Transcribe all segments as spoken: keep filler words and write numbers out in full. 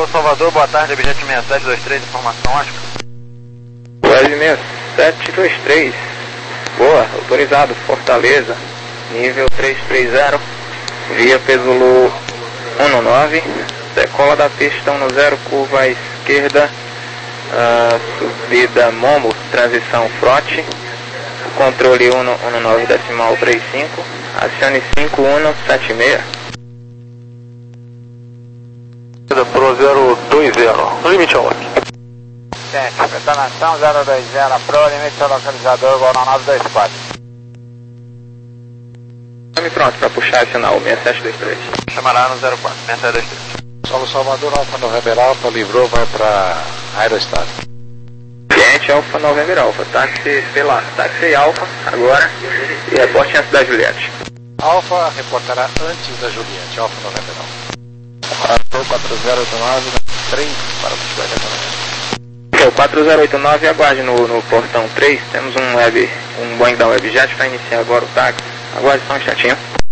Salvador, boa tarde, objeto seis sete dois três, informação Oscar. Web seis sete dois três, boa, autorizado, Fortaleza, nível trezentos e trinta, via Pesulu nove, decola da pista um zero, curva à esquerda, uh, subida Momo, transição Frote, controle um nove decimal trinta e cinco, acione cinco um sete seis. Pro zero dois zero, limite ao lock. Gente, detonação zero dois zero, Pro, limite ao localizador, igual na nove dois quatro. Estamos pronto para puxar o sinal seis sete dois três. Chamará no zero quatro, seis sete dois três. Salve Salvador, Alfa November Alfa, livrou, vai para Aerostar. Cliente Alfa November Alfa, táxi, sei lá, táxi Alfa agora e reporte antes da Juliette. Alfa reportará antes da Juliette, Alfa November Alfa. quatro zero oito nove três para puxar a detonamento. O quatro zero oito nove, aguarde no, no portão três, temos um web, um Boeing da Webjet para iniciar agora o táxi. Aguarde só um instantinho.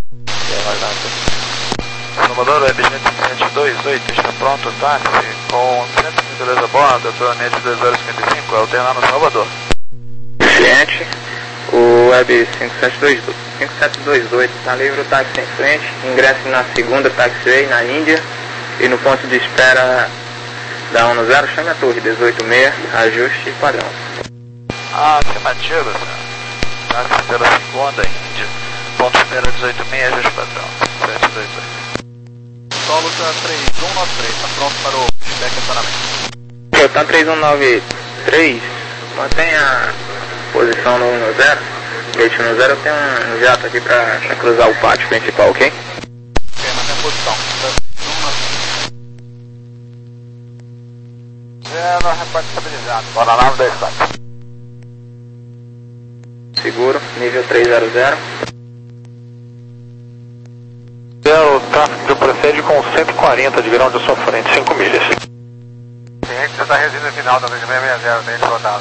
Salvador, Webjet sete dois oito, está pronto o táxi com cento e trinta e dois a bordo, atualmente dois zero cinco cinco, alternando Salvador. Cliente, o Web cinco sete dois oito está livre, o táxi em frente, ingresse na segunda taxiway na Índia e no ponto de espera da um zero, chame a torre dezoito seis, ajuste padrão. Ah, afirmativo, senhor. Táxi pela segunda Índia, ponto de espera dezoito seis, ajuste padrão, sete dois oito. Solo três um nove três, está pronto para o feedback e acionamento. Está três um nove três, mantenha a posição no um zero, gate um zero, tem um jato aqui para cruzar o pátio principal, ok? Ok, mantém a posição. Zero, repórte estabilizado. Bora nove dois quatro. Seguro, nível trezentos. O tráfego procede com cento e quarenta de ground à sua frente, cinco milhas. Cliente, você está resistindo final da seis seis zero, tem rodado.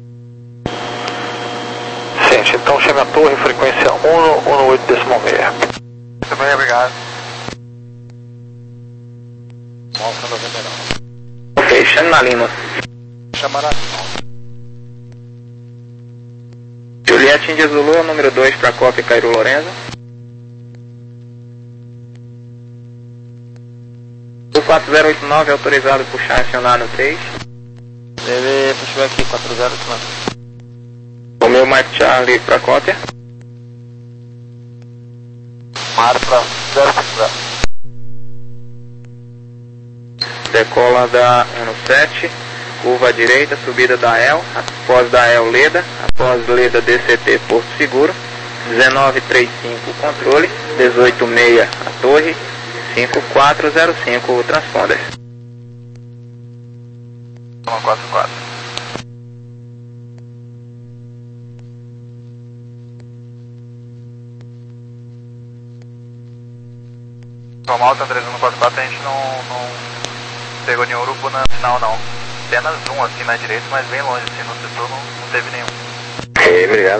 Gente, então chame a torre, frequência um um oito decimal seis. Muito bem, obrigado. Alfa November Alfa. Ok, chame na Lima. Chamará Juliette Índia Zulu, número dois para cópia Cairo Lorenzo. O quatro zero oito nove autorizado puxar e acionar no três. Deve puxar aqui, quatro zero oito nove. O meu Mike Charlie para cópia. Mar para zero cinco zero. Decola da um sete, curva à direita, subida da E L, após da E L Leda, após Leda D C T Porto Seguro, dezenove trinta e cinco controle, dezoito seis a torre, cinco quatro zero cinco o transponder. um quatro quatro. Como alta três um quatro quatro, a gente não, não pegou nenhum grupo na final não. Apenas um aqui na direita, mas bem longe, assim, no setor não, não teve nenhum. Ok, obrigado.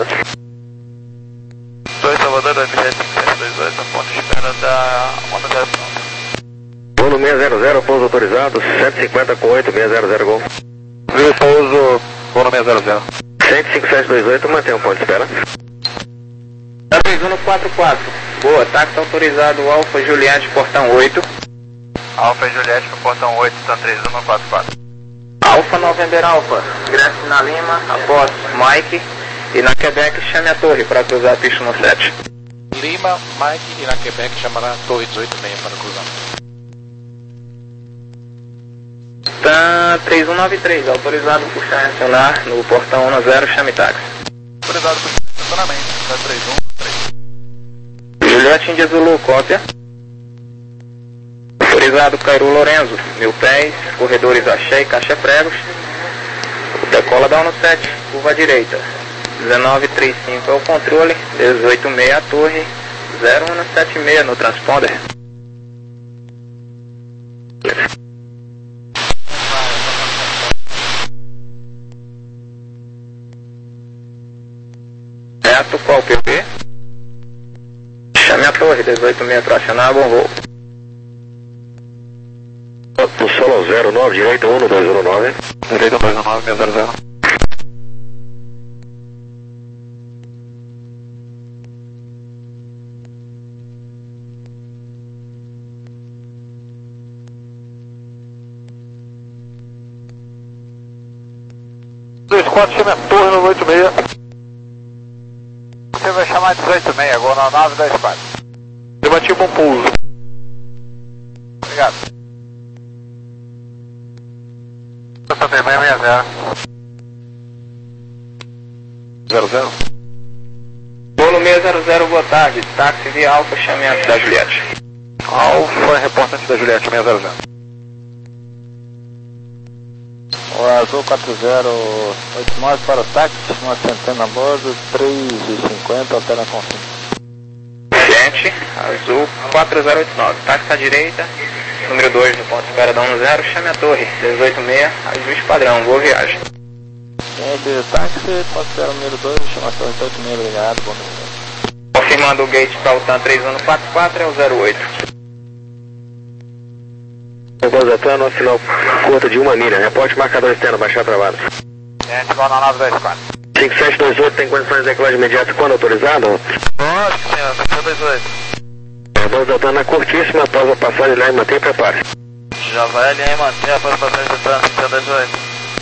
dois Salvador, dois sete dois oito, ponto de espera da Onda zero pronto. Voo seis zero zero, pouso autorizado, cento e cinquenta com oito, seis zero zero gol. Viu, pouso, voo no seis zero zero. cento e cinco sete dois oito, mantém um ponto de espera. três um quatro quatro, boa, táxi autorizado, Alfa Juliette, portão oito. Alfa Juliette pro portão oito, está três um quatro quatro. Alfa November Alfa, ingresse na Lima, após Mike, e na Quebec chame a torre para cruzar a pista no sete. Lima, Mike e na Quebec chamará a torre dezoito seis para cruzar. Tá três um nove três, autorizado puxar e acionar no portão um zero, chame táxi. Autorizado por estacionamento, está três um três. Juliette Índia Zulu, cópia. Autorizado Cairo Lorenzo, mil pés, corredores Axé e Caixa Pregos. Decola da um sete, curva à direita. dezenove trinta e cinco é o controle, dezoito seis a torre, zero um sete seis no transponder. Reto, qual P P? Chame a torre, dezoito seis para acionar, bom voo. No solo zero nove, direita um dois zero nove. Direita dois um nove, seis zero zero. dois quatro, chama a torre no oito seis. Você vai chamar de dezoito seis, agora na nave dois quatro. Eu bati um bom pouso. Obrigado. seis seis zero. zero zero. Bolo seis zero zero, boa tarde. Táxi via Alfa, chame antes da Juliette. Alfa, reporta antes da Juliette, seis zero zero. O Azul quatro zero oito nove para o táxi, uma centena a bordo, três e cinquenta, altera a confirma. Gente, Azul quatro zero oito nove, táxi à direita, número dois no ponto de espera da um zero, chame a torre, dezoito seis, ajuste padrão, boa viagem. Gente, táxi, ponto zero número dois, chama a torre dezoito seis, obrigado, bom dia. Confirmando o gate para o TAM três um quatro quatro, é o zero oito. Bozatano, nosso sinal curta de uma milha. Reporte marcador externo, baixar travado. Gente, igual na nave dois quatro. cinco sete dois oito, tem condições de decolagem imediata quando autorizado? Pode, senhor, cinco sete dois oito. Bozatano na curtíssima, após a passagem lá e manter, prepare. Já vai ali em manter após a passagem do trânsito, cinco sete dois oito.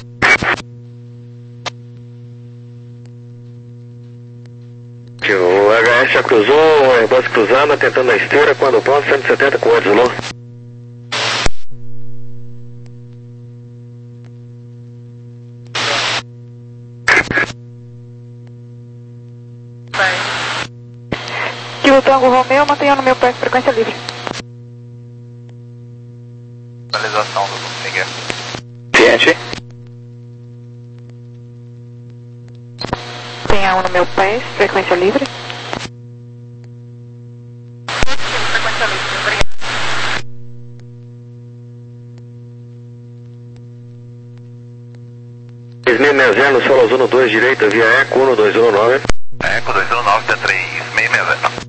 O H S já cruzou, o Airbus cruzando, tentando na esteira, quando pronto, cento e setenta com oito, não? Kilo Tango Romeo, mantenha no meu pé, frequência livre. Finalização do Miguel. Gente. Tenha um no meu pé, frequência livre. Frequência livre, obrigado. três seis seis zero, no solo azul no dois, direita, via Eco um dois zero nove. Eco dois zero nove, T três seis seis zero.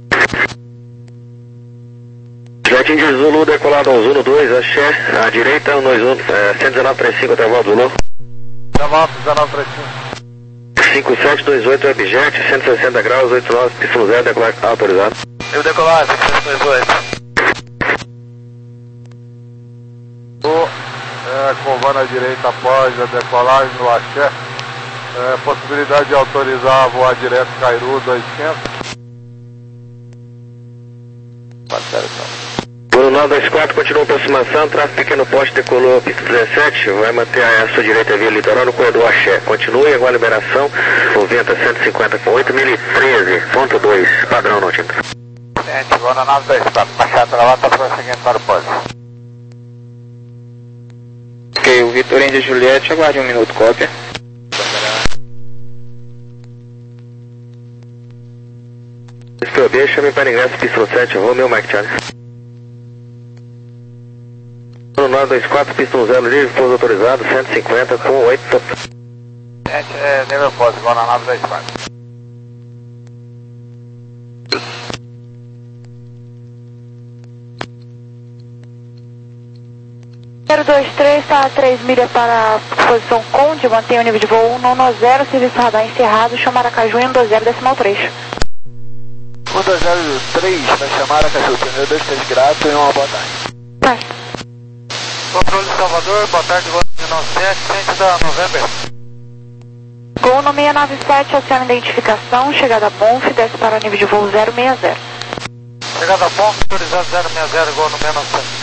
Jet de Zulu, decolado ao Zulu dois, axé, à direita, um dois um, é, cento e dezenove três cinco, até a volta, Zulu. dezenove, dezenove três cinco. cinco sete dois oito, Webjet, cento e sessenta graus, oito nove, pistão zero, decolar autorizado. Eu decolar, cinco sete dois oito. É, curvando à direita após a decolagem no axé, é, possibilidade de autorizar voar direto Cairu oitocentos. Bruno nove dois quatro, continua a aproximação, tráfego pequeno poste, decolou pista dezessete, vai manter a sua direita via litoral no corredor axé. Continue, agora liberação, noventa, cento e cinquenta com oito mil e treze ponto dois, padrão Nautilus. Gente, igual na nave dois quatro, baixar para lá, está prosseguindo para o pódio. Ok, o Vitor Índia Juliette, aguarde um minuto, cópia. Estou B, chame para ingresso, pistão sete, Romeo Mike Charlie. Bruno nove dois quatro, pistão zero, livre, pouso autorizado, cento e cinquenta com oito. Gente, é nível pós, igual na nave dois quatro. zero dois três, está a três milhas para a posição Conde, mantenha o nível de voo um nove zero, serviço radar encerrado, chamar a Caju um dois zero, decimal três. um dois zero três, vai chamar a Caju, pneu dois três grato e uma boa tarde. Vai. Controle Salvador, boa tarde, Gol nove sete, centro da November. Gol no seis nove sete, aciona identificação, chegada a Bonf, desce para o nível de voo zero seis zero. Chegada a Bonf, autorizado zero seis zero, Gol no seis nove sete.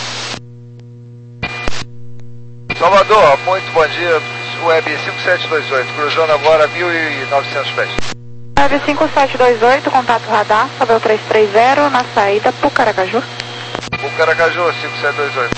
Salvador, muito bom dia, Web cinco sete dois oito, cruzando agora mil e novecentos pés. Web cinco sete dois oito, contato radar, Sabel três três zero, na saída Pucaracaju. Pucaracaju, cinco sete dois oito.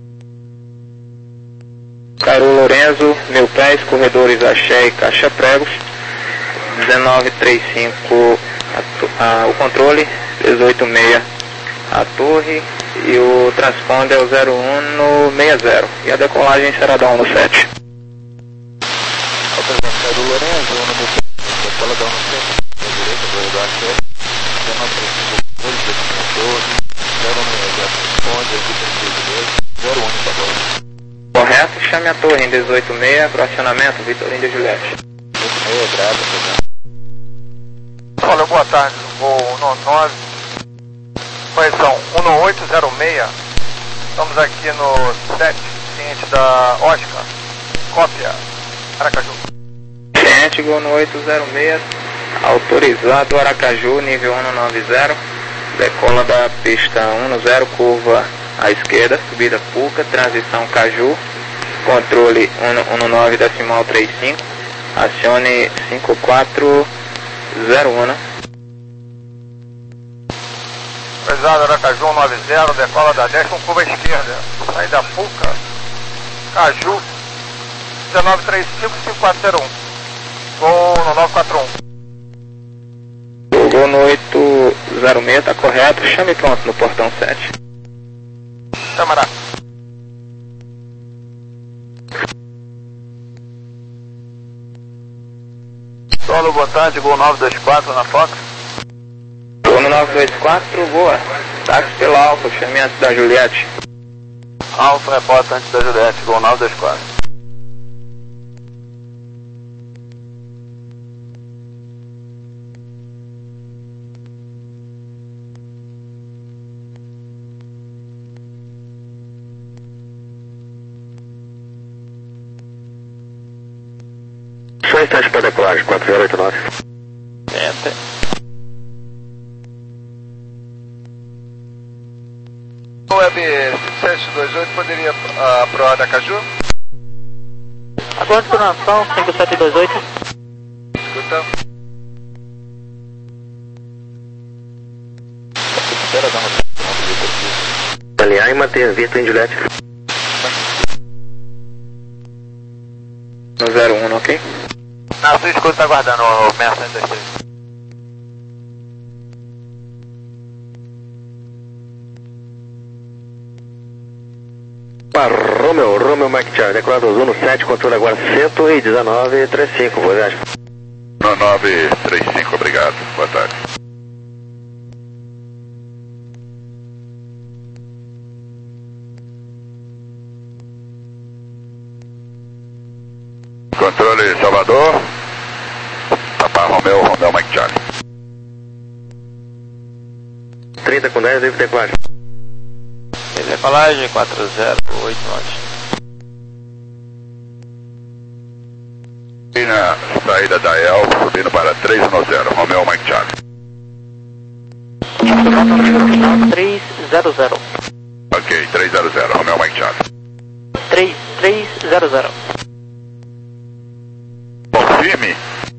Cairo Lorenzo, mil pés, corredores axé e caixa pregos, dezenove trinta e cinco a, a, o controle, dezoito seis a torre e o transponder é o zero um no seis zero e a decolagem será da um no sete. Autorização Cairo Lorenzo, um no decola da um no sete, à direita, corredor axé, dezenove trinta e cinco, dois, dois, torre, zero seis zero, responde, aqui tem dois, zero um, tá bom. chame a torre em dezoito seis, fracionamento, Vitor Índia Juliette. dezoito seis, Olha, boa tarde, voo um nove nove, correção um oito zero seis, estamos aqui no sete, ciente da Oscar, cópia, Aracaju. Ciente, gol no oito zero seis, autorizado Aracaju, nível um nove zero, decola da pista um zero, curva à esquerda, subida Puca, transição Caju, controle um nove decimal trinta e cinco, acione cinco quatro zero um. Pesado Aracaju um nove zero, decola da dez com curva à esquerda, saída Puca, Caju, um nove três cinco cinco quatro zero um, gol no nove quatro um. Gol no oito zero seis, tá correto, chame pronto no portão sete. Câmara. Solo, boa tarde, gol nove dois quatro na Fox. Gol no nove dois quatro, boa. Táxi pela Alfa, chame antes da Juliette. Alfa, repórter antes da Juliette, gol nove dois quatro. Só instante para decolagem, quatro zero oito nove. Enter. Web sete dois oito poderia uh, pro Aracaju? Aguarde programação cinco sete dois oito. Escuta. Alinhar e manter, Vitor Índia Juliette. No zero um, ok? Na sua escuta está aguardando o seis cento e dois três. Romeo, Romeo Mike Charlie, decolado azul no sete, controle agora cento e dezenove trinta e cinco, voz No nove três cinco, obrigado, boa tarde. Controle Salvador, Papa Romeo, Romeo Mike Charlie. trinta com dez, livre decolagem. Decolagem quatro zero oito nove. E na saída da El, subindo para três um zero, Romeo Mike Charlie. três zero zero. Ok, três zero zero, Romeo Mike Charlie. três três zero zero. Confirme.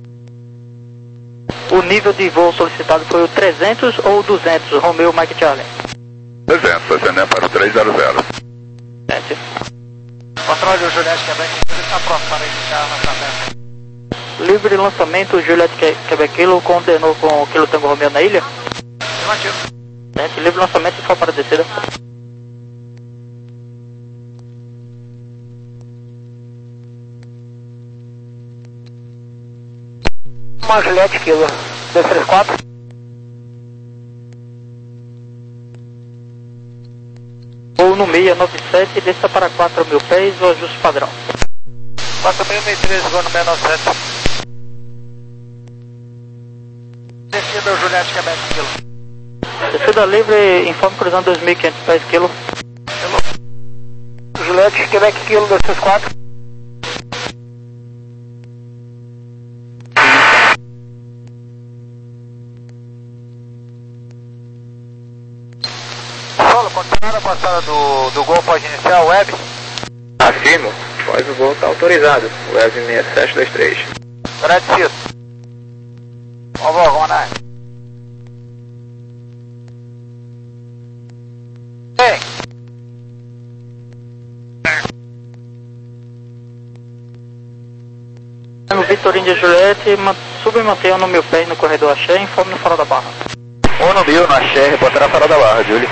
O nível de voo solicitado foi o trezentos ou duzentos, Romeo Mike Charlie? trezentos, ascendendo para o três zero zero. Enter. Controle o Juliette Quebec, ele está pronto para iniciar a lançamento. Livre lançamento, Juliette Que- Quebec Kilo, condenou com o Kilo Tango Romeo na ilha? Afirmativo. Enter. Livre lançamento e só para a descida. Uma Juliette Kilo, dois três quatro. Ou no seis nove sete, desça para quatro mil pés, o ajuste padrão. quatro mil e treze, gol no seis nove sete. Descida o Juliette Quebec Kilo. Descida livre, informe cruzando dois mil e quinhentos pés, Kilo. Juliette Quebec Kilo, dois três quatro. Solo, continuar a passada do, do gol, pode iniciar o web? Afirmo, após o voo está autorizado, Web seis sete dois três. Agradecido. Vamos, vamos, vamos. Ei! No Vitor Índia Juliette, man- suba e mantenha no mil pés no corredor Axé e informe no farol da barra. Um no mil, no Axé, reportar a farol da barra, Júlio.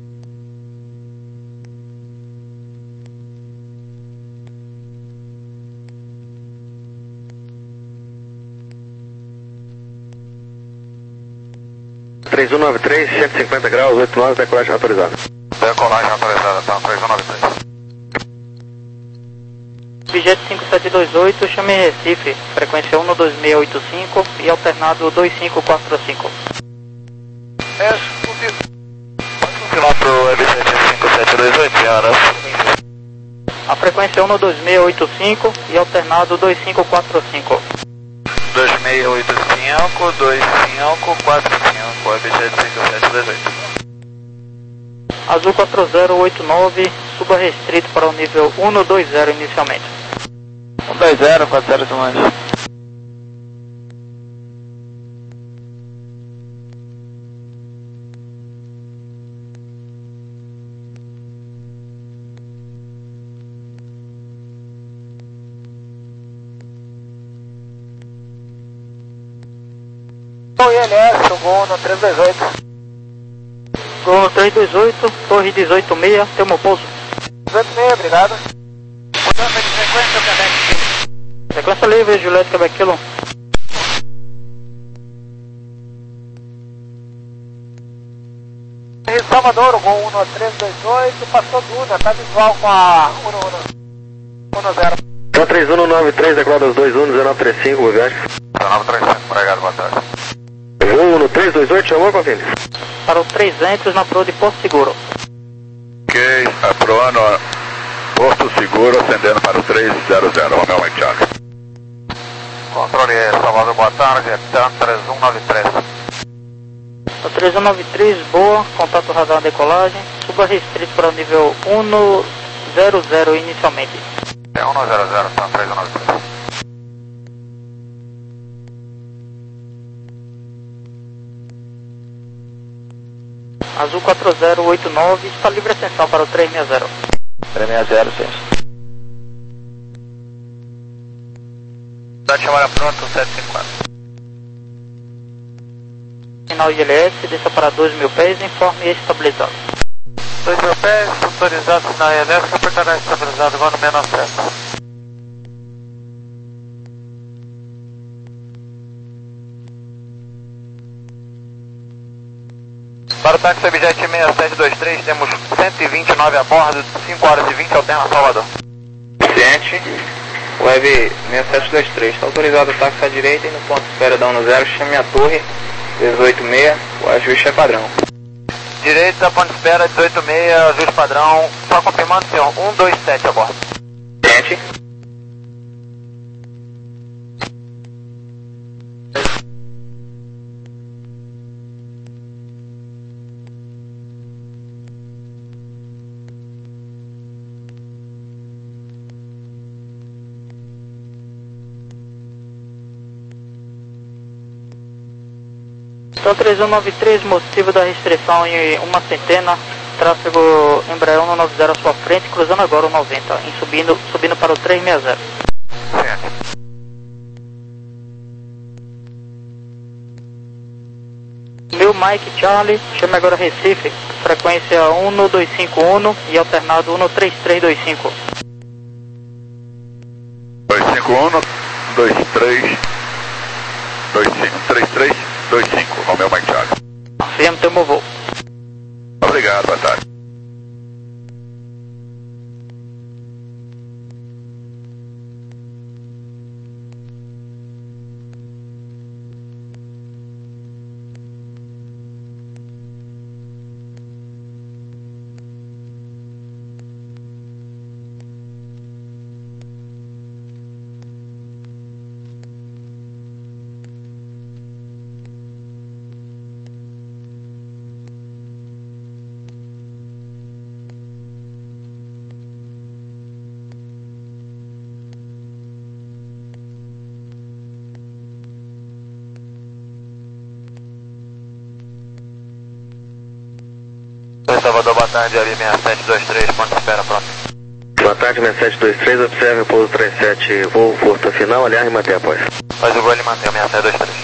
três um nove três, cento e cinquenta graus, oito nove, decolagem autorizada. Decolagem autorizada, tá? três um nove três. Jet cinco sete dois oito, chame Recife, frequência um dois seis oito cinco e alternado dois cinco quatro cinco. É, subiu. Pode confirmar pro Webjet cinco sete dois oito, senhora. A frequência é um dois seis oito cinco e alternado dois cinco quatro cinco. dois seis oito cinco, dois cinco quatro cinco, Webjet cinco sete dois oito. Azul quatro zero oito nove, suba restrito para o nível um dois zero inicialmente. um dois zero, quatro zero comando. O I L S, o Gol no três dois oito. Gol no três dois oito, torre dezoito seis, temo pouso. dezoito seis, obrigado. Mudança de frequência, Quebec. Sequência livre, Juliette Quebec Kilo. Rio Salvador, o Gol um no três dois oito, passou Duda, tá visual com a um no zero. Então três um nove três, declara os dois um, um zero nove três cinco, boa viagem. nove três cinco, obrigado, boa tarde. um no três dois oito, chamou, Confini? Para o trezentos na proa de Porto Seguro. Ok, aproando Porto Seguro, ascendendo para o três zero zero, Romeo Mike Charlie. Controle Salvador, boa tarde, é TAM três um nove três. O três um nove três, boa, contato radar decolagem, suba restrito para o nível um zero zero inicialmente. É um zero zero, TAM três um nove três. Azul quatro zero oito nove, está livre ascensão para o três seis zero. três seis zero, sim. Dá de chamada pronto, sete cinco quatro. Final I L S, desça para dois mil pés, informe estabilizado. dois mil pés, autorizado na I L S, apertará estabilizado agora no menor certo. Para o táxi Webjet seis sete dois três, temos cento e vinte e nove a bordo, cinco horas e vinte, alterna Salvador. Ciente, Web seis sete dois três, está autorizado o táxi à direita e no ponto de espera da um zero, chame a torre dezoito seis, o ajuste é padrão. Direita, ponto de espera, dezoito seis, ajuste padrão, só confirmando, senhor, um dois sete a bordo. Ciente. Então três um nove três, motivo da restrição em uma centena, tráfego Embraer um nove zero à sua frente, cruzando agora o noventa, em subindo, subindo para o três seis zero. Certo. Meu Mike Charlie, chame agora Recife, frequência um dois cinco um e alternado um três três dois cinco. dois cinco um, dois três, dois cinco, três três dois cinco, Romeo Mike Charlie. Afirmo teu voo. Obrigado, boa tarde. Salvador, boa tarde, ali seis sete dois três, ponto de espera, pronto. Boa tarde, seis sete dois três, observe o pouso trinta e sete, voo porto final, aliás, e manter após. Faz o voo, ele mantém o seis sete dois três.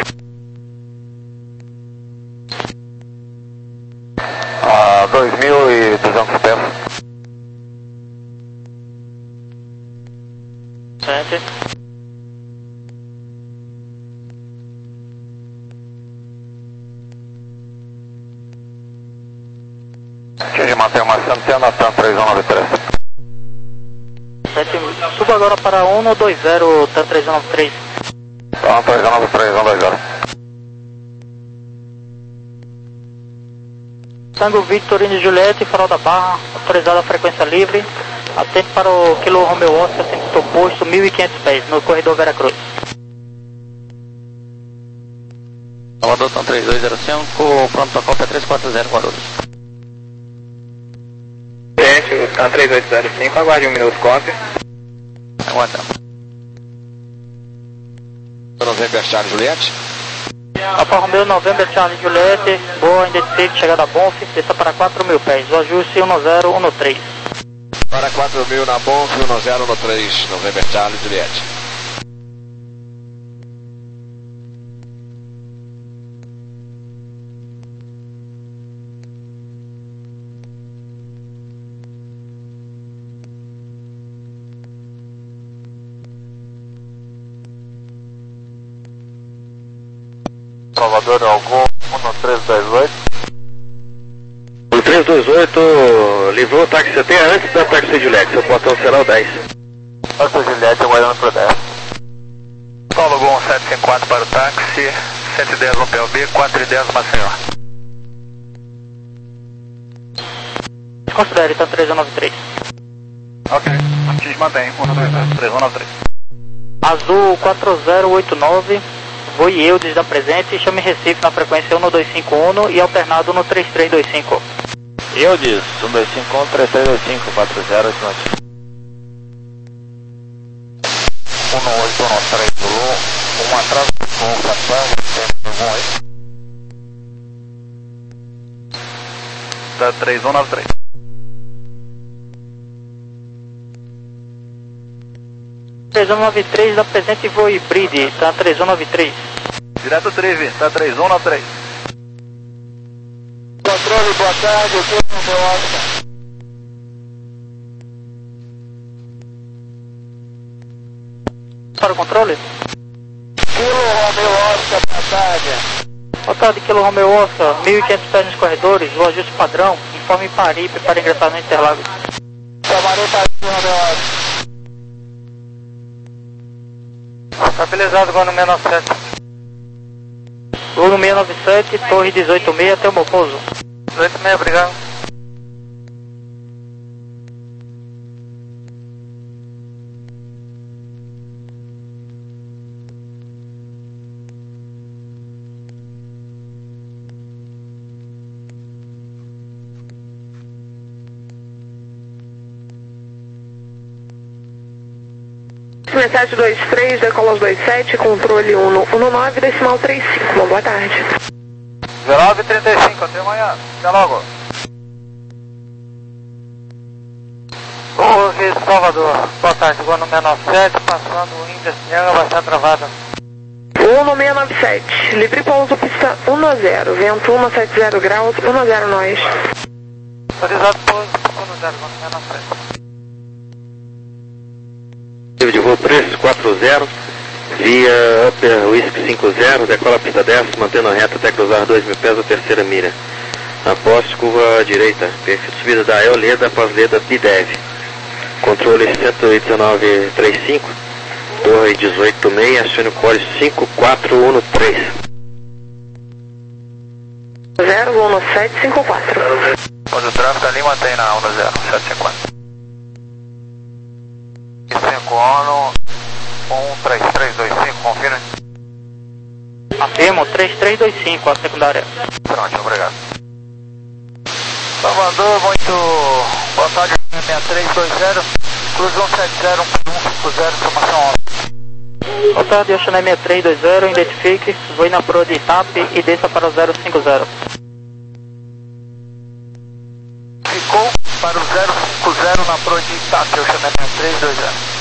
Ah, dois mil e duzentos pés. Sente. Tive manter uma centena, TAM três um nove três. sete. Subo agora para um dois zero, T três um nove três. Tá, três um nove três, um dois zero. Tango Victor e Juliette, Farol da Barra, autorizada a frequência livre. Atento para o Kilo Romeo Oscar, sentido oposto, mil e quinhentos pés, no corredor Veracruz. Salvador, Tom três dois zero cinco, pronto para cópia três quatro zero, Guarulhos. Gente, Tom três oito zero cinco, aguarde um minuto, cópia. Aguardando. November Charlie Juliette. Alfa Romeo November Charlie Juliette, boa, identifique, chegada a Bonf, desça para quatro mil pés, o ajuste um zero um três. Para quatro mil na Bonf, um zero um três, November Charlie Juliette. Salvador, algum um três dois oito. O três dois oito livrou o táxi até antes da táxi Juliette, seu portão será o dez. Táxi Juliette, aguardando para o dez. Paulo Gol sete cinco quatro para o táxi, cento e dez no P L B, quatro e dez Maceió. Considere, T três um nove três. Ok, X mantém, um dois três um nove três. Azul quatro zero oito nove, Voe Eudes da presente, chame Recife na frequência um dois cinco um e alternado no três três dois cinco. Eudes, um dois cinco um, três três dois cinco, quatro zero oito nove. um oito um três, Zulu, um atraso, um Catango, tempo um oito. Tá três um nove três. três um nove três da presente Voe Bride, tá três um nove três. Direto Trive, tá três um nove três. Controle, boa tarde, o que não deu Oscar? Para o controle? Kilo Romeo Oscar, boa tarde. Boa tarde, Kilo Romeo Oscar, mil e quinhentos pés nos corredores, o ajuste padrão, informe Paripe para ingressar no Interlagos. Chamarei Paripe, Romeo Oscar. Estabilizado agora no seis nove sete. Gol no seis nove sete, Torre dezoito seis, até o Mocoso. dezoito seis, obrigado. Mensagem dois três, decola aos dois sete, controle um nove, decimal trinta e cinco. Bom, boa tarde. dezenove e trinta e cinco, até amanhã. Até logo. Ouve Salvador, boa tarde, Gol no seis nove sete, passando o Índia Sinhanga, vai estar travada. um no seis nove sete, livre pouso, pista um zero, vento um sete zero graus, um zero nós. Autorizado pouso, um zero, Gol no seis nove sete. De voo três quatro zero, via Upper Whisky cinco zero, decola a pista dez, mantendo a reta até cruzar dois mil pés a terceira mira. Após curva direita, perfil de subida da Eoleda após Leda Bidev. Controle cento e dezenove trinta e cinco, torre dezoito seis, acione o core cinco quatro um três. zero um sete cinco quatro. Onde o tráfego ali mantém na um zero sete cinco quatro. cinco ano, um três três dois cinco, confirme. Afirmo, três três dois cinco, a secundária. Pronto, obrigado. Salvador, muito boa tarde, seis três dois zero, cruze um sete zero, um cinco zero, informação alta. Boa tarde, Oxané seis três dois zero, identifique, voe na proa de Itape e desça para o zero cinco zero. Ficou para o zero cinco zero na proa de Itape, Oxané seis três dois zero.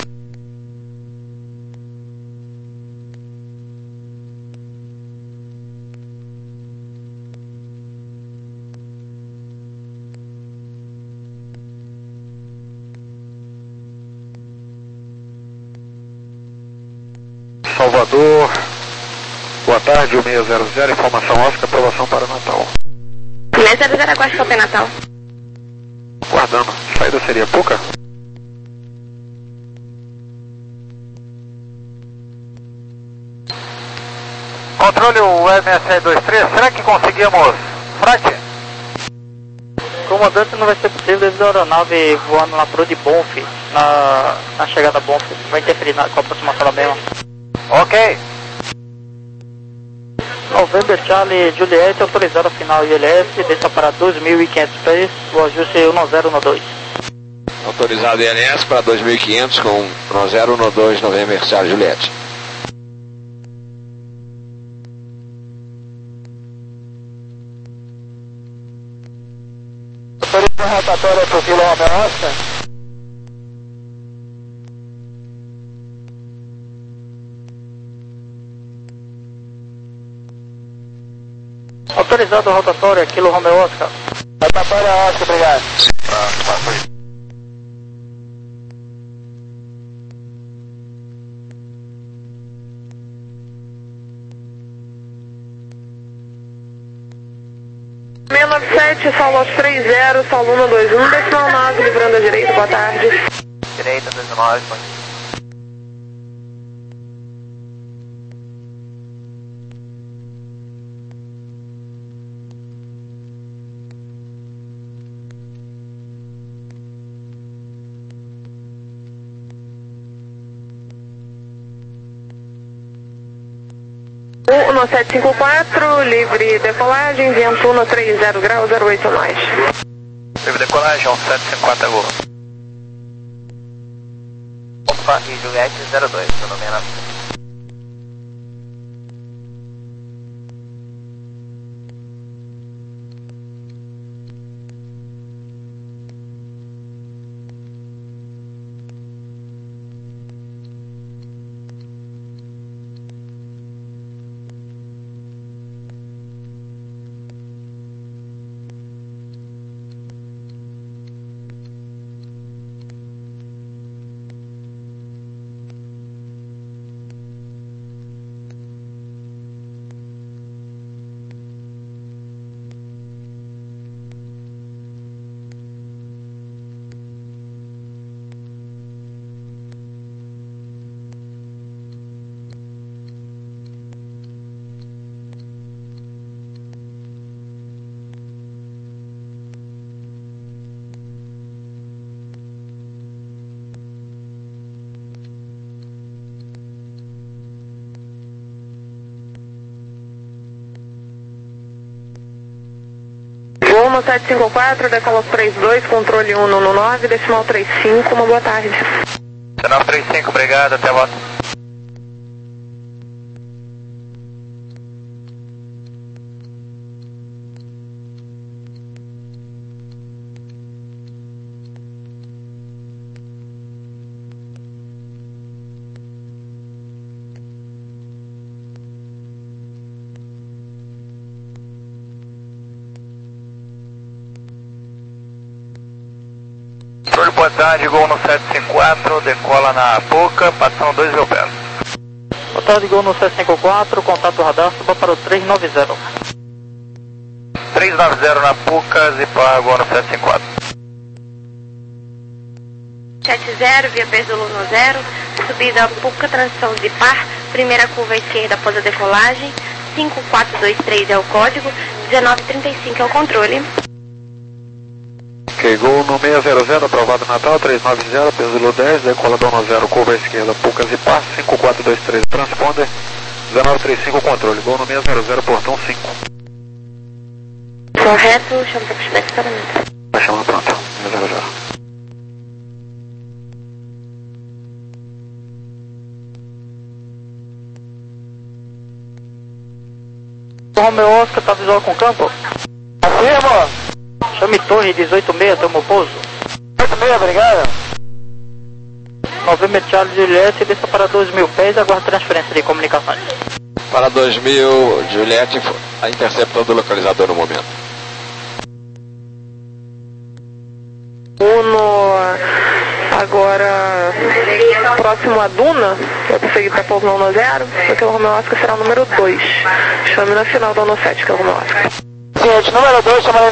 Salvador, boa tarde, o seis zero zero, informação Oscar, aprovação para Natal. seis zero zero, aguarde para Natal. Guardando, saída seria pouca? controle, o M S R dois três, será que conseguimos frete? Comandante, não vai ser possível devido à aeronave voando na proa de Bonf, na, na chegada a Bonf, vai interferir na, com a aproximação da mesma. Ok. November Charlie Juliette, autorizado a final I L S, desça para dois mil e quinhentos pés, o ajuste um zero um dois. Autorizado I L S para dois mil e quinhentos com um zero um dois November Charlie Juliette. Autoriza a rotatória para o Kilo Romeo Oscar. Autorizado a rotatória, Kilo Romeo Oscar. Rotatória Oscar, obrigado. seis nove sete, Saulo três zero, Saulo um dois um, decimal nove, livrando a direita, boa tarde. Direita, dois nove, bom dia. um sete cinco quatro, livre decolagem, vento um três zero graus, zero oito mais. Livre decolagem, um sete cinco quatro, gol. Opa, e Juliette zero dois, meu nome é Renato. um sete cinco quatro, decola três dois, controle um um nove, decimal três cinco, uma boa tarde. Sinal três cinco, obrigado, até a volta. Boa tarde, Gol no sete cinco quatro, decola na Puca, passando dois mil pés. Boa tarde, Gol no sete cinco quatro, contato radar, suba para o três nove zero. três nove zero na Puca, zipar Gol no sete cinco quatro. sete zero, via Peso no zero, subida Puca, transição zipar, primeira curva à esquerda após a decolagem, cinco quatro dois três é o código, dezenove trinta e cinco é o controle. Ok, Gol no seis zero zero, aprovado Natal, três nove zero, Peso dez, decola dono zero, curva à esquerda, Puca Zipar, cinco quatro dois três, transponder, dezenove trinta e cinco, controle, Gol no seis zero zero, portão cinco. Correto, chama para pushback estacionamento. Vai chamar pronto, seis zero zero. Romeo Oscar, tá visual com campo? Afirma! Chame Torre dezoito seis, tamo pouso. oito seis, obrigado. November Charlie Juliette, desça para dois mil pés e aguarda transferência de comunicações. Para dois mil, Juliette, a interceptando do localizador no momento. Uno, agora próximo a Duna, vai prosseguir para pouso no zero, porque o Romeo Oscar será o número dois. Chame na final do ano sete, que é o Romeo Oscar. Gente, número dois, chama